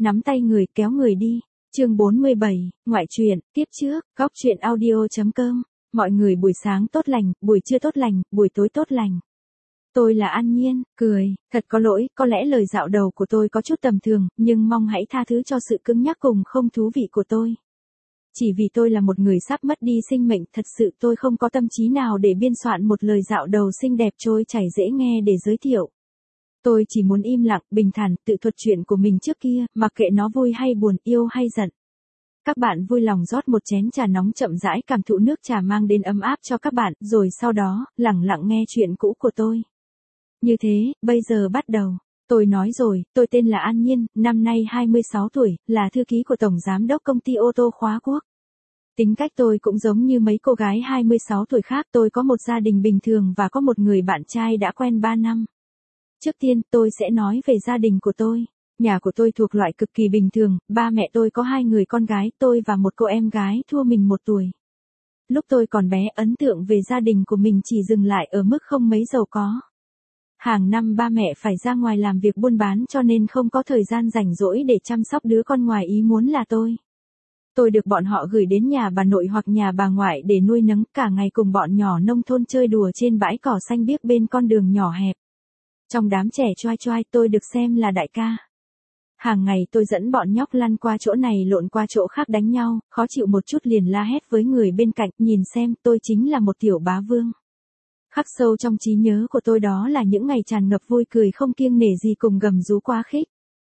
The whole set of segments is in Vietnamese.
nắm tay người kéo người đi. Chương 47, ngoại truyện, tiếp trước, góc truyện audio.com. Mọi người buổi sáng tốt lành, buổi trưa tốt lành, buổi tối tốt lành. Tôi là An Nhiên, cười, thật có lỗi, có lẽ lời dạo đầu của tôi có chút tầm thường, nhưng mong hãy tha thứ cho sự cứng nhắc cùng không thú vị của tôi. Chỉ vì tôi là một người sắp mất đi sinh mệnh, thật sự tôi không có tâm trí nào để biên soạn một lời dạo đầu xinh đẹp trôi chảy dễ nghe để giới thiệu. Tôi chỉ muốn im lặng, bình thản, tự thuật chuyện của mình trước kia, mặc kệ nó vui hay buồn, yêu hay giận. Các bạn vui lòng rót một chén trà nóng chậm rãi cảm thụ nước trà mang đến ấm áp cho các bạn, rồi sau đó, lẳng lặng nghe chuyện cũ của tôi. Như thế, bây giờ bắt đầu. Tôi nói rồi, tôi tên là An Nhiên, năm nay 26 tuổi, là thư ký của Tổng Giám đốc Công ty ô tô Khóa Quốc. Tính cách tôi cũng giống như mấy cô gái 26 tuổi khác, tôi có một gia đình bình thường và có một người bạn trai đã quen 3 năm. Trước tiên, tôi sẽ nói về gia đình của tôi. Nhà của tôi thuộc loại cực kỳ bình thường, ba mẹ tôi có 2 người con gái, tôi và một cô em gái thua mình 1 tuổi. Lúc tôi còn bé, ấn tượng về gia đình của mình chỉ dừng lại ở mức không mấy giàu có. Hàng năm ba mẹ phải ra ngoài làm việc buôn bán cho nên không có thời gian rảnh rỗi để chăm sóc đứa con ngoài ý muốn là tôi. Tôi được bọn họ gửi đến nhà bà nội hoặc nhà bà ngoại để nuôi nấng, cả ngày cùng bọn nhỏ nông thôn chơi đùa trên bãi cỏ xanh biếc bên con đường nhỏ hẹp. Trong đám trẻ choai choai tôi được xem là đại ca. Hàng ngày tôi dẫn bọn nhóc lăn qua chỗ này lộn qua chỗ khác đánh nhau, khó chịu một chút liền la hét với người bên cạnh, nhìn xem tôi chính là một tiểu bá vương. Khắc sâu trong trí nhớ của tôi đó là những ngày tràn ngập vui cười không kiêng nể gì cùng gầm rú quá khích.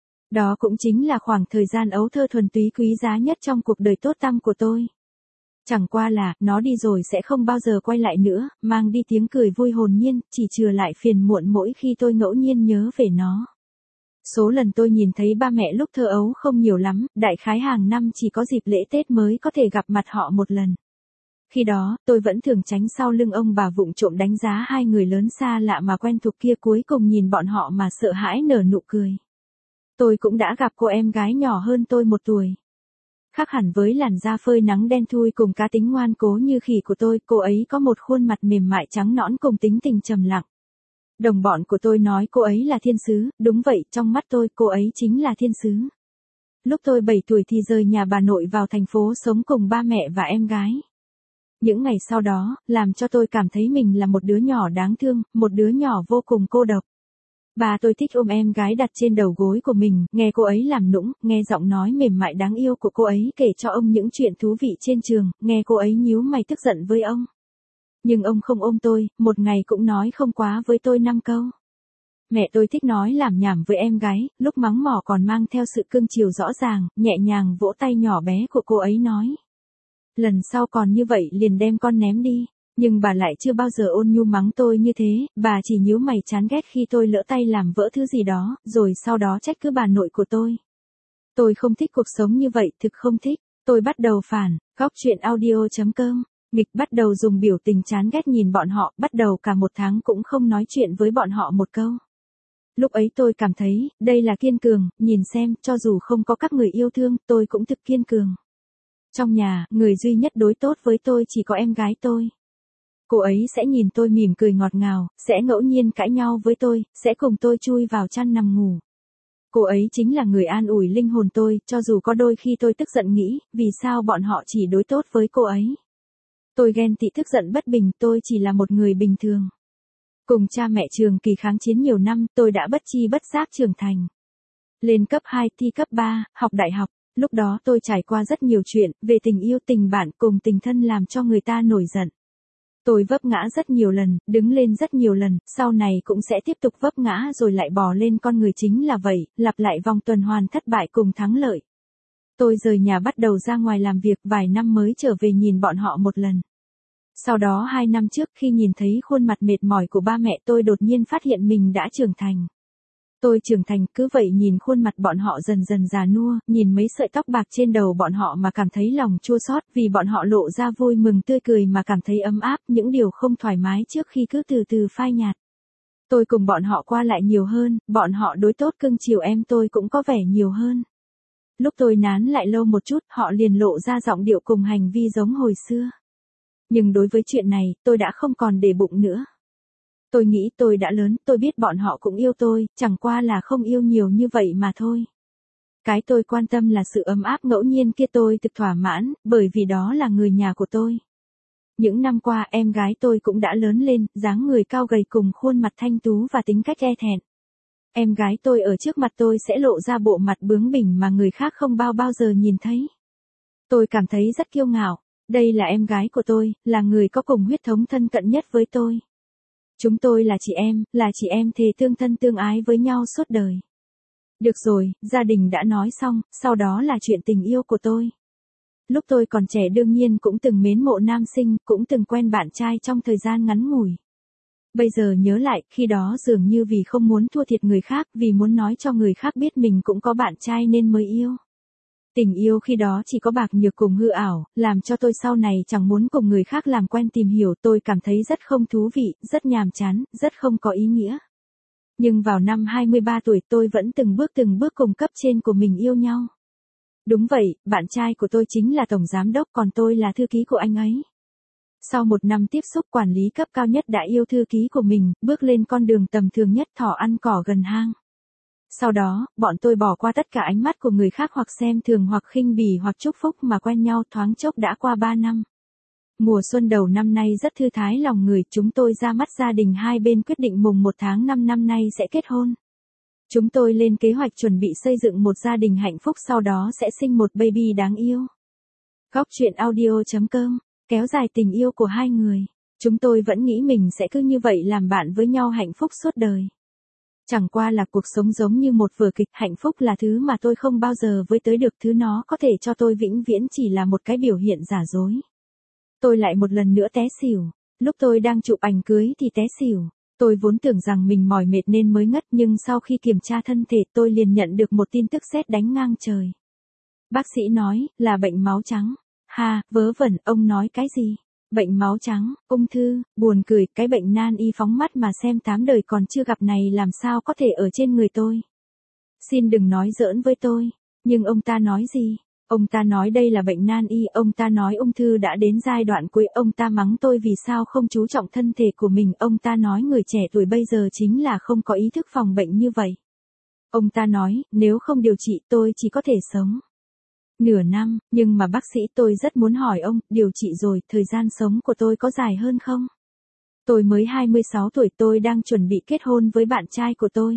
Đó cũng chính là khoảng thời gian ấu thơ thuần túy quý giá nhất trong cuộc đời tốt tăm của tôi. Chẳng qua là, nó đi rồi sẽ không bao giờ quay lại nữa, mang đi tiếng cười vui hồn nhiên, chỉ chừa lại phiền muộn mỗi khi tôi ngẫu nhiên nhớ về nó. Số lần tôi nhìn thấy ba mẹ lúc thơ ấu không nhiều lắm, đại khái hàng năm chỉ có dịp lễ Tết mới có thể gặp mặt họ một lần. Khi đó, tôi vẫn thường tránh sau lưng ông bà vụng trộm đánh giá 2 người lớn xa lạ mà quen thuộc kia, cuối cùng nhìn bọn họ mà sợ hãi nở nụ cười. Tôi cũng đã gặp cô em gái nhỏ hơn tôi 1 tuổi. Khác hẳn với làn da phơi nắng đen thui cùng cá tính ngoan cố như khỉ của tôi, cô ấy có một khuôn mặt mềm mại trắng nõn cùng tính tình trầm lặng. Đồng bọn của tôi nói cô ấy là thiên sứ, đúng vậy, trong mắt tôi, cô ấy chính là thiên sứ. Lúc tôi 7 tuổi thì rời nhà bà nội vào thành phố sống cùng ba mẹ và em gái. Những ngày sau đó, làm cho tôi cảm thấy mình là một đứa nhỏ đáng thương, một đứa nhỏ vô cùng cô độc. Bà tôi thích ôm em gái đặt trên đầu gối của mình, nghe cô ấy làm nũng, nghe giọng nói mềm mại đáng yêu của cô ấy kể cho ông những chuyện thú vị trên trường, nghe cô ấy nhíu mày tức giận với ông. Nhưng ông không ôm tôi, một ngày cũng nói không quá với tôi 5 câu. Mẹ tôi thích nói lảm nhảm với em gái, lúc mắng mỏ còn mang theo sự cưng chiều rõ ràng, nhẹ nhàng vỗ tay nhỏ bé của cô ấy nói. Lần sau còn như vậy liền đem con ném đi. Nhưng bà lại chưa bao giờ ôn nhu mắng tôi như thế, bà chỉ nhíu mày chán ghét khi tôi lỡ tay làm vỡ thứ gì đó, rồi sau đó trách cứ bà nội của tôi. Tôi không thích cuộc sống như vậy, thực không thích. Tôi bắt đầu phản, góc truyện audio.com. Nghịch bắt đầu dùng biểu tình chán ghét nhìn bọn họ, bắt đầu cả 1 tháng cũng không nói chuyện với bọn họ một câu. Lúc ấy tôi cảm thấy, đây là kiên cường, nhìn xem, cho dù không có các người yêu thương, tôi cũng thực kiên cường. Trong nhà, người duy nhất đối tốt với tôi chỉ có em gái tôi. Cô ấy sẽ nhìn tôi mỉm cười ngọt ngào, sẽ ngẫu nhiên cãi nhau với tôi, sẽ cùng tôi chui vào chăn nằm ngủ. Cô ấy chính là người an ủi linh hồn tôi, cho dù có đôi khi tôi tức giận nghĩ, vì sao bọn họ chỉ đối tốt với cô ấy. Tôi ghen tị tức giận bất bình, tôi chỉ là một người bình thường. Cùng cha mẹ trường kỳ kháng chiến nhiều năm, tôi đã bất chi bất giác trưởng thành. Lên cấp 2, thi cấp 3, học đại học, lúc đó tôi trải qua rất nhiều chuyện, về tình yêu tình bạn cùng tình thân làm cho người ta nổi giận. Tôi vấp ngã rất nhiều lần, đứng lên rất nhiều lần, sau này cũng sẽ tiếp tục vấp ngã rồi lại bò lên, con người chính là vậy, lặp lại vòng tuần hoàn thất bại cùng thắng lợi. Tôi rời nhà bắt đầu ra ngoài làm việc, vài năm mới trở về nhìn bọn họ một lần. Sau đó 2 năm trước khi nhìn thấy khuôn mặt mệt mỏi của ba mẹ tôi đột nhiên phát hiện mình đã trưởng thành. Tôi trưởng thành, cứ vậy nhìn khuôn mặt bọn họ dần dần già nua, nhìn mấy sợi tóc bạc trên đầu bọn họ mà cảm thấy lòng chua xót, vì bọn họ lộ ra vui mừng tươi cười mà cảm thấy ấm áp, những điều không thoải mái trước khi cứ từ từ phai nhạt. Tôi cùng bọn họ qua lại nhiều hơn, bọn họ đối tốt cưng chiều em tôi cũng có vẻ nhiều hơn. Lúc tôi nán lại lâu một chút, họ liền lộ ra giọng điệu cùng hành vi giống hồi xưa. Nhưng đối với chuyện này, tôi đã không còn để bụng nữa. Tôi nghĩ tôi đã lớn, tôi biết bọn họ cũng yêu tôi, chẳng qua là không yêu nhiều như vậy mà thôi. Cái tôi quan tâm là sự ấm áp ngẫu nhiên kia tôi thực thỏa mãn, bởi vì đó là người nhà của tôi. Những năm qua em gái tôi cũng đã lớn lên, dáng người cao gầy cùng khuôn mặt thanh tú và tính cách e thẹn. Em gái tôi ở trước mặt tôi sẽ lộ ra bộ mặt bướng bỉnh mà người khác không bao giờ nhìn thấy. Tôi cảm thấy rất kiêu ngạo, đây là em gái của tôi, là người có cùng huyết thống thân cận nhất với tôi. Chúng tôi là chị em thề tương thân tương ái với nhau suốt đời. Được rồi, gia đình đã nói xong, sau đó là chuyện tình yêu của tôi. Lúc tôi còn trẻ đương nhiên cũng từng mến mộ nam sinh, cũng từng quen bạn trai trong thời gian ngắn ngủi. Bây giờ nhớ lại, khi đó dường như vì không muốn thua thiệt người khác, vì muốn nói cho người khác biết mình cũng có bạn trai nên mới yêu. Tình yêu khi đó chỉ có bạc nhược cùng hư ảo, làm cho tôi sau này chẳng muốn cùng người khác làm quen tìm hiểu, tôi cảm thấy rất không thú vị, rất nhàm chán, rất không có ý nghĩa. Nhưng vào năm 23 tuổi tôi vẫn từng bước cùng cấp trên của mình yêu nhau. Đúng vậy, bạn trai của tôi chính là tổng giám đốc còn tôi là thư ký của anh ấy. Sau một năm tiếp xúc quản lý cấp cao nhất đã yêu thư ký của mình, bước lên con đường tầm thường nhất thỏ ăn cỏ gần hang. Sau đó, bọn tôi bỏ qua tất cả ánh mắt của người khác hoặc xem thường hoặc khinh bỉ hoặc chúc phúc mà quen nhau thoáng chốc đã qua 3 năm. Mùa xuân đầu năm nay rất thư thái lòng người, chúng tôi ra mắt gia đình hai bên quyết định mùng 1 tháng 5 năm nay sẽ kết hôn. Chúng tôi lên kế hoạch chuẩn bị xây dựng một gia đình hạnh phúc sau đó sẽ sinh một baby đáng yêu. Góc truyện audio.com, kéo dài tình yêu của hai người. Chúng tôi vẫn nghĩ mình sẽ cứ như vậy làm bạn với nhau hạnh phúc suốt đời. Chẳng qua là cuộc sống giống như một vở kịch, hạnh phúc là thứ mà tôi không bao giờ với tới được, thứ nó có thể cho tôi vĩnh viễn chỉ là một cái biểu hiện giả dối. Tôi lại một lần nữa té xỉu, lúc tôi đang chụp ảnh cưới thì té xỉu. Tôi vốn tưởng rằng mình mỏi mệt nên mới ngất nhưng sau khi kiểm tra thân thể tôi liền nhận được một tin tức sét đánh ngang trời. Bác sĩ nói, là bệnh máu trắng. Ha, vớ vẩn, ông nói cái gì? Bệnh máu trắng, ung thư, buồn cười, cái bệnh nan y phóng mắt mà xem 8 đời còn chưa gặp này làm sao có thể ở trên người tôi. Xin đừng nói giỡn với tôi. Nhưng ông ta nói gì? Ông ta nói đây là bệnh nan y, ông ta nói ung thư đã đến giai đoạn cuối, ông ta mắng tôi vì sao không chú trọng thân thể của mình, ông ta nói người trẻ tuổi bây giờ chính là không có ý thức phòng bệnh như vậy. Ông ta nói, nếu không điều trị tôi chỉ có thể sống nửa năm, nhưng mà bác sĩ tôi rất muốn hỏi ông, điều trị rồi, thời gian sống của tôi có dài hơn không? Tôi mới 26 tuổi, tôi đang chuẩn bị kết hôn với bạn trai của tôi.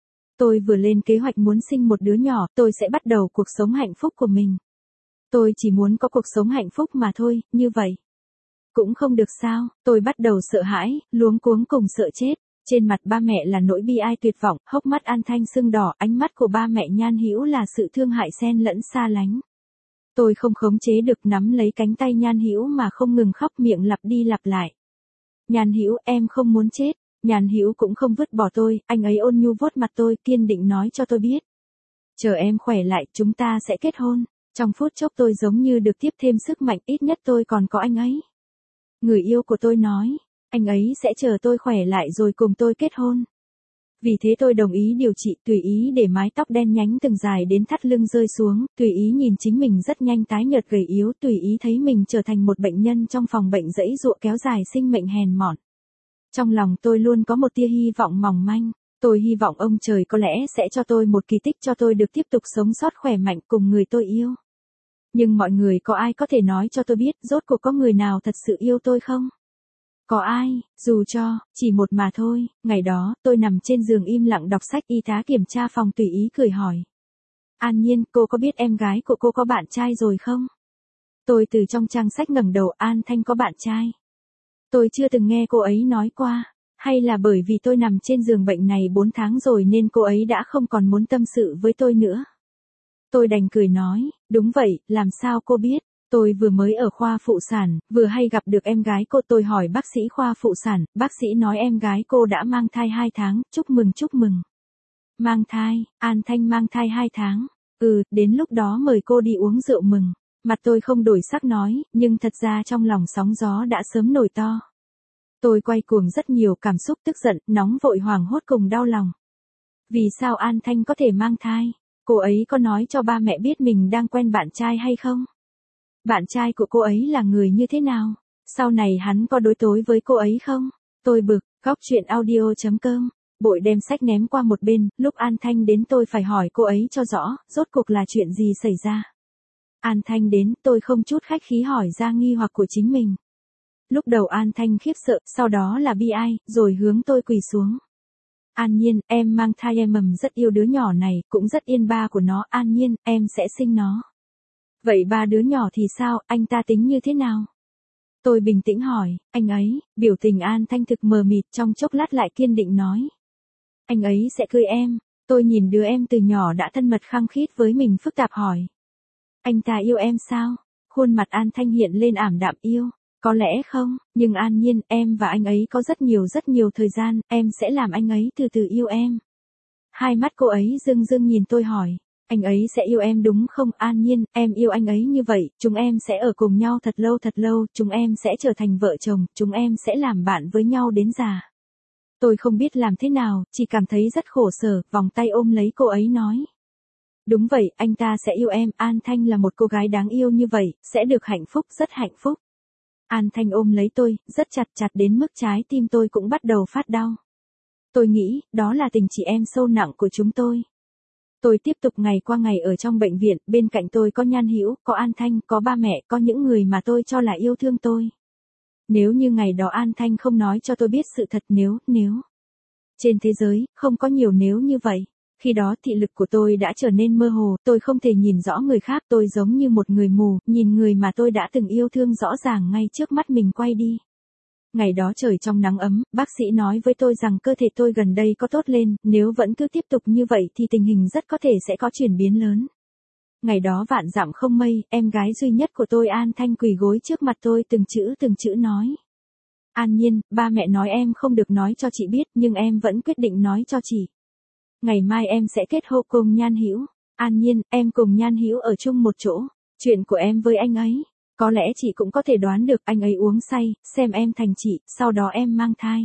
Tôi vừa lên kế hoạch muốn sinh một đứa nhỏ, tôi sẽ bắt đầu cuộc sống hạnh phúc của mình. Tôi chỉ muốn có cuộc sống hạnh phúc mà thôi, như vậy. Cũng không được sao, tôi bắt đầu sợ hãi, luống cuống cùng sợ chết. Trên mặt ba mẹ là nỗi bi ai tuyệt vọng, hốc mắt An Thanh sưng đỏ, ánh mắt của ba mẹ Nhan Hữu là sự thương hại xen lẫn xa lánh. Tôi không khống chế được nắm lấy cánh tay Nhan Hữu mà không ngừng khóc, miệng lặp đi lặp lại. Nhan Hữu, em không muốn chết. Nhan Hữu cũng không vứt bỏ tôi, anh ấy ôn nhu vuốt mặt tôi, kiên định nói cho tôi biết. Chờ em khỏe lại, chúng ta sẽ kết hôn. Trong phút chốc tôi giống như được tiếp thêm sức mạnh, ít nhất tôi còn có anh ấy. Người yêu của tôi nói, anh ấy sẽ chờ tôi khỏe lại rồi cùng tôi kết hôn. Vì thế tôi đồng ý điều trị, tùy ý để mái tóc đen nhánh từng dài đến thắt lưng rơi xuống, tùy ý nhìn chính mình rất nhanh tái nhợt gầy yếu, tùy ý thấy mình trở thành một bệnh nhân trong phòng bệnh giãy giụa kéo dài sinh mệnh hèn mọn. Trong lòng tôi luôn có một tia hy vọng mỏng manh, tôi hy vọng ông trời có lẽ sẽ cho tôi một kỳ tích cho tôi được tiếp tục sống sót khỏe mạnh cùng người tôi yêu. Nhưng mọi người có ai có thể nói cho tôi biết rốt cuộc có người nào thật sự yêu tôi không? Có ai, dù cho, chỉ một mà thôi. Ngày đó, tôi nằm trên giường im lặng đọc sách, y tá kiểm tra phòng tùy ý cười hỏi. An Nhiên, cô có biết em gái của cô có bạn trai rồi không? Tôi từ trong trang sách ngẩng đầu, An Thanh có bạn trai. Tôi chưa từng nghe cô ấy nói qua, hay là bởi vì tôi nằm trên giường bệnh này 4 tháng rồi nên cô ấy đã không còn muốn tâm sự với tôi nữa. Tôi đành cười nói, đúng vậy, làm sao cô biết? Tôi vừa mới ở khoa phụ sản, vừa hay gặp được em gái cô, tôi hỏi bác sĩ khoa phụ sản, bác sĩ nói em gái cô đã mang thai 2 tháng, chúc mừng chúc mừng. Mang thai, An Thanh mang thai 2 tháng, đến lúc đó mời cô đi uống rượu mừng. Mặt tôi không đổi sắc nói, nhưng thật ra trong lòng sóng gió đã sớm nổi to. Tôi quay cuồng rất nhiều cảm xúc, tức giận, nóng vội, hoảng hốt cùng đau lòng. Vì sao An Thanh có thể mang thai? Cô ấy có nói cho ba mẹ biết mình đang quen bạn trai hay không? Bạn trai của cô ấy là người như thế nào? Sau này hắn có đối tối với cô ấy không? Tôi bực, góc truyện audio.com bội đem sách ném qua một bên, lúc An Thanh đến tôi phải hỏi cô ấy cho rõ, rốt cuộc là chuyện gì xảy ra. An Thanh đến, tôi không chút khách khí hỏi ra nghi hoặc của chính mình. Lúc đầu An Thanh khiếp sợ, sau đó là bi ai, rồi hướng tôi quỳ xuống. An Nhiên, em mang thai, em rất yêu đứa nhỏ này, cũng rất yên ba của nó. An Nhiên, em sẽ sinh nó. Vậy ba đứa nhỏ thì sao, anh ta tính như thế nào? Tôi bình tĩnh hỏi, anh ấy, biểu tình An Thanh thực mờ mịt, trong chốc lát lại kiên định nói. Anh ấy sẽ cưới em. Tôi nhìn đứa em từ nhỏ đã thân mật khăng khít với mình phức tạp hỏi. Anh ta yêu em sao? Khuôn mặt An Thanh hiện lên ảm đạm yêu. Có lẽ không, nhưng An Nhiên, em và anh ấy có rất nhiều thời gian, em sẽ làm anh ấy từ từ yêu em. Hai mắt cô ấy rưng rưng nhìn tôi hỏi, anh ấy sẽ yêu em đúng không? An Nhiên, em yêu anh ấy như vậy, chúng em sẽ ở cùng nhau thật lâu, chúng em sẽ trở thành vợ chồng, chúng em sẽ làm bạn với nhau đến già. Tôi không biết làm thế nào, chỉ cảm thấy rất khổ sở, vòng tay ôm lấy cô ấy nói. Đúng vậy, anh ta sẽ yêu em, An Thanh là một cô gái đáng yêu như vậy, sẽ được hạnh phúc, rất hạnh phúc. An Thanh ôm lấy tôi, rất chặt đến mức trái tim tôi cũng bắt đầu phát đau. Tôi nghĩ, đó là tình chị em sâu nặng của chúng tôi. Tôi tiếp tục ngày qua ngày ở trong bệnh viện, bên cạnh tôi có Nhan Hữu, có An Thanh, có ba mẹ, có những người mà tôi cho là yêu thương tôi. Nếu như ngày đó An Thanh không nói cho tôi biết sự thật, nếu. Trên thế giới, không có nhiều nếu như vậy. Khi đó thị lực của tôi đã trở nên mơ hồ, tôi không thể nhìn rõ người khác, tôi giống như một người mù, nhìn người mà tôi đã từng yêu thương rõ ràng ngay trước mắt mình quay đi. Ngày đó trời trong nắng ấm, bác sĩ nói với tôi rằng cơ thể tôi gần đây có tốt lên, nếu vẫn cứ tiếp tục như vậy thì tình hình rất có thể sẽ có chuyển biến lớn. Ngày đó vạn dặm không mây, em gái duy nhất của tôi An Thanh quỳ gối trước mặt tôi từng chữ nói. An Nhiên, ba mẹ nói em không được nói cho chị biết, nhưng em vẫn quyết định nói cho chị. Ngày mai em sẽ kết hôn cùng Nhan Hữu. An Nhiên, em cùng Nhan Hữu ở chung một chỗ. Chuyện của em với anh ấy, có lẽ chị cũng có thể đoán được, anh ấy uống say, xem em thành chị, sau đó em mang thai.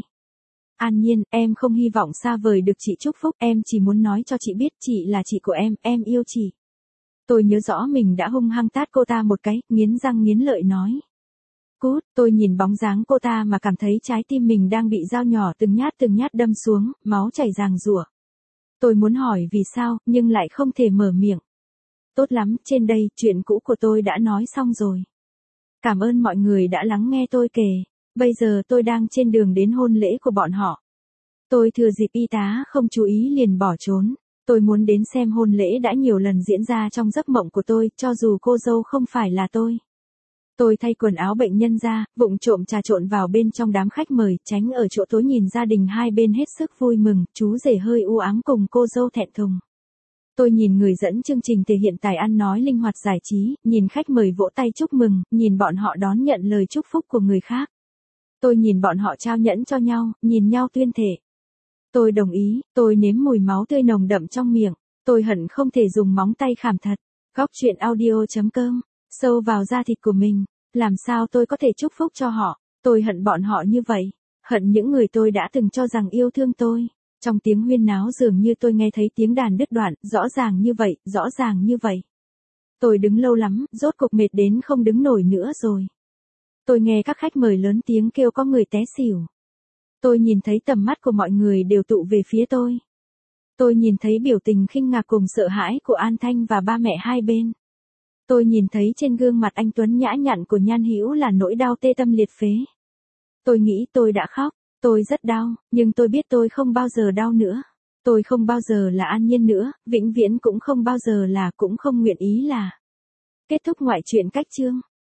An Nhiên, em không hy vọng xa vời được chị chúc phúc, em chỉ muốn nói cho chị biết chị là chị của em yêu chị. Tôi nhớ rõ mình đã hung hăng tát cô ta một cái, nghiến răng nghiến lợi nói. Cút, tôi nhìn bóng dáng cô ta mà cảm thấy trái tim mình đang bị dao nhỏ từng nhát đâm xuống, máu chảy ràng rụa. Tôi muốn hỏi vì sao, nhưng lại không thể mở miệng. Tốt lắm, trên đây, chuyện cũ của tôi đã nói xong rồi. Cảm ơn mọi người đã lắng nghe tôi kể. Bây giờ tôi đang trên đường đến hôn lễ của bọn họ. Tôi thừa dịp y tá không chú ý liền bỏ trốn. Tôi muốn đến xem hôn lễ đã nhiều lần diễn ra trong giấc mộng của tôi, cho dù cô dâu không phải là tôi. Tôi thay quần áo bệnh nhân ra, vụng trộm trà trộn vào bên trong đám khách mời, tránh ở chỗ tối nhìn gia đình hai bên hết sức vui mừng, chú rể hơi u ám cùng cô dâu thẹn thùng. Tôi nhìn người dẫn chương trình thể hiện tài ăn nói linh hoạt giải trí, nhìn khách mời vỗ tay chúc mừng, nhìn bọn họ đón nhận lời chúc phúc của người khác. Tôi nhìn bọn họ trao nhẫn cho nhau, nhìn nhau tuyên thệ. Tôi đồng ý, tôi nếm mùi máu tươi nồng đậm trong miệng, tôi hận không thể dùng móng tay khảm thật. Góc truyện audio.com, sâu vào da thịt của mình, làm sao tôi có thể chúc phúc cho họ, tôi hận bọn họ như vậy, hận những người tôi đã từng cho rằng yêu thương tôi. Trong tiếng huyên náo dường như tôi nghe thấy tiếng đàn đứt đoạn, rõ ràng như vậy. Tôi đứng lâu lắm, rốt cục mệt đến không đứng nổi nữa rồi. Tôi nghe các khách mời lớn tiếng kêu có người té xỉu. Tôi nhìn thấy tầm mắt của mọi người đều tụ về phía tôi. Tôi nhìn thấy biểu tình khinh ngạc cùng sợ hãi của An Thanh và ba mẹ hai bên. Tôi nhìn thấy trên gương mặt anh tuấn nhã nhặn của Nhan Hữu là nỗi đau tê tâm liệt phế. Tôi nghĩ tôi đã khóc, tôi rất đau, nhưng tôi biết tôi không bao giờ đau nữa. Tôi không bao giờ là An Nhiên nữa, vĩnh viễn cũng không bao giờ là, cũng không nguyện ý là. Kết thúc ngoại truyện cách chương.